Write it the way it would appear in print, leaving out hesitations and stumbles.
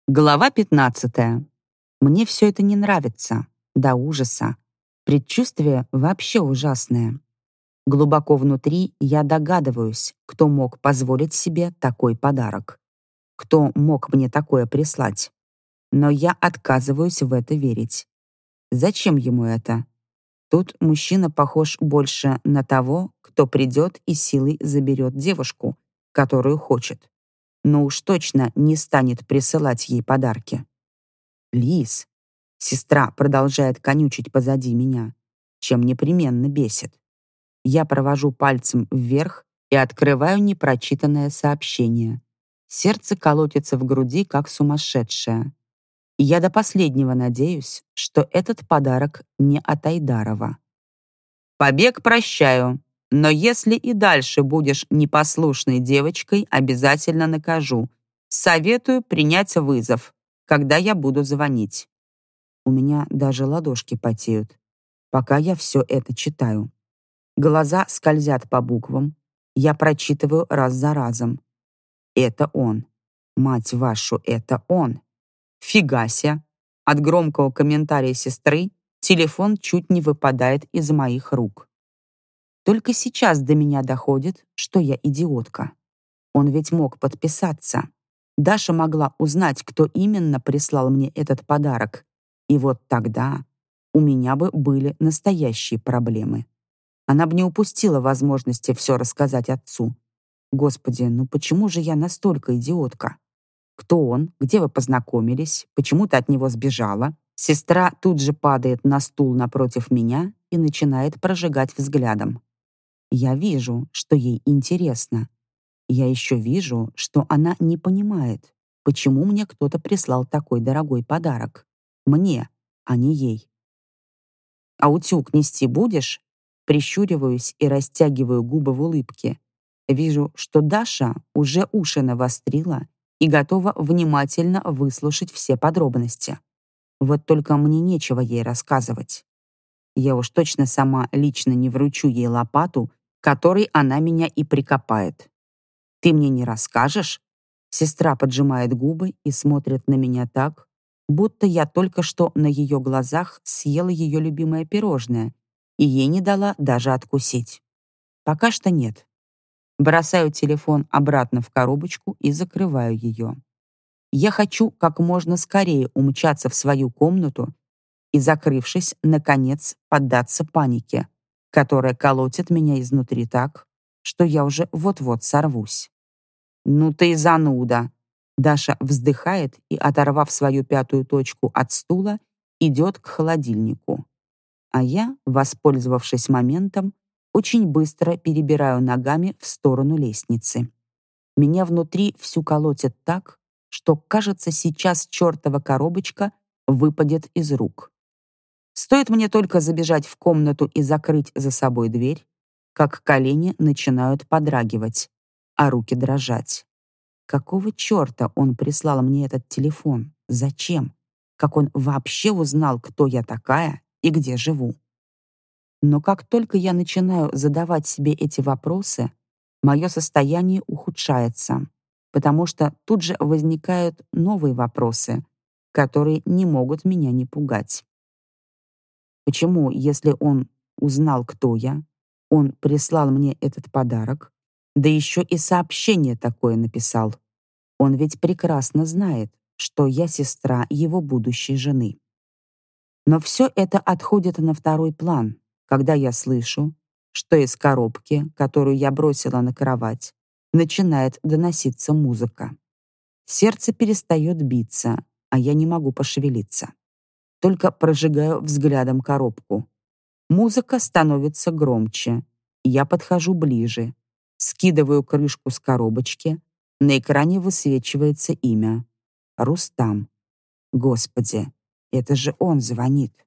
Глава 15. Мне все это не нравится. До ужаса. Предчувствие вообще ужасное. Глубоко внутри я догадываюсь, кто мог позволить себе такой подарок. Кто мог мне такое прислать. Но я отказываюсь в это верить. Зачем ему это? Тут мужчина похож больше на того, кто придет и силой заберет девушку, которую хочет. Но уж точно не станет присылать ей подарки. Лиз. Сестра продолжает конючить позади меня, чем непременно бесит. Я провожу пальцем вверх и открываю непрочитанное сообщение. Сердце колотится в груди, как сумасшедшее. И я до последнего надеюсь, что этот подарок не от Айдарова. «Побег прощаю, но если и дальше будешь непослушной девочкой, обязательно накажу. Советую принять вызов, когда я буду звонить». У меня даже ладошки потеют, пока я все это читаю. Глаза скользят по буквам. Я прочитываю раз за разом. Это он. Мать вашу, это он. Фигася. От громкого комментария сестры телефон чуть не выпадает из моих рук. Только сейчас до меня доходит, что я идиотка. Он ведь мог подписаться. Даша могла узнать, кто именно прислал мне этот подарок. И вот тогда у меня бы были настоящие проблемы. Она бы не упустила возможности все рассказать отцу. Господи, ну почему же я настолько идиотка? Кто он? Где вы познакомились? Почему ты от него сбежала? Сестра тут же падает на стул напротив меня и начинает прожигать взглядом. Я вижу, что ей интересно. Я еще вижу, что она не понимает, почему мне кто-то прислал такой дорогой подарок. Мне, а не ей. «А утюг нести будешь?» Прищуриваюсь и растягиваю губы в улыбке. Вижу, что Даша уже уши навострила и готова внимательно выслушать все подробности. Вот только мне нечего ей рассказывать. Я уж точно сама лично не вручу ей лопату, которой она меня и прикопает. «Ты мне не расскажешь?» Сестра поджимает губы и смотрит на меня так, будто я только что на ее глазах съела ее любимое пирожное и ей не дала даже откусить. Пока что нет. Бросаю телефон обратно в коробочку и закрываю ее. Я хочу как можно скорее умчаться в свою комнату и, закрывшись, наконец, поддаться панике, которая колотит меня изнутри так, что я уже вот-вот сорвусь. «Ну ты и зануда!» Даша вздыхает и, оторвав свою пятую точку от стула, идет к холодильнику. А я, воспользовавшись моментом, очень быстро перебираю ногами в сторону лестницы. Меня внутри всю колотит так, что, кажется, сейчас чертова коробочка выпадет из рук. Стоит мне только забежать в комнату и закрыть за собой дверь, как колени начинают подрагивать, а руки дрожать. Какого черта он прислал мне этот телефон? Зачем? Как он вообще узнал, кто я такая и где живу? Но как только я начинаю задавать себе эти вопросы, мое состояние ухудшается, потому что тут же возникают новые вопросы, которые не могут меня не пугать. Почему, если он узнал, кто я, он прислал мне этот подарок, да еще и сообщение такое написал? Он ведь прекрасно знает, что я сестра его будущей жены. Но все это отходит на второй план, когда я слышу, что из коробки, которую я бросила на кровать, начинает доноситься музыка. Сердце перестает биться, а я не могу пошевелиться. Только прожигаю взглядом коробку. Музыка становится громче. Я подхожу ближе, скидываю крышку с коробочки. На экране высвечивается имя. Рустам. Господи, это же он звонит.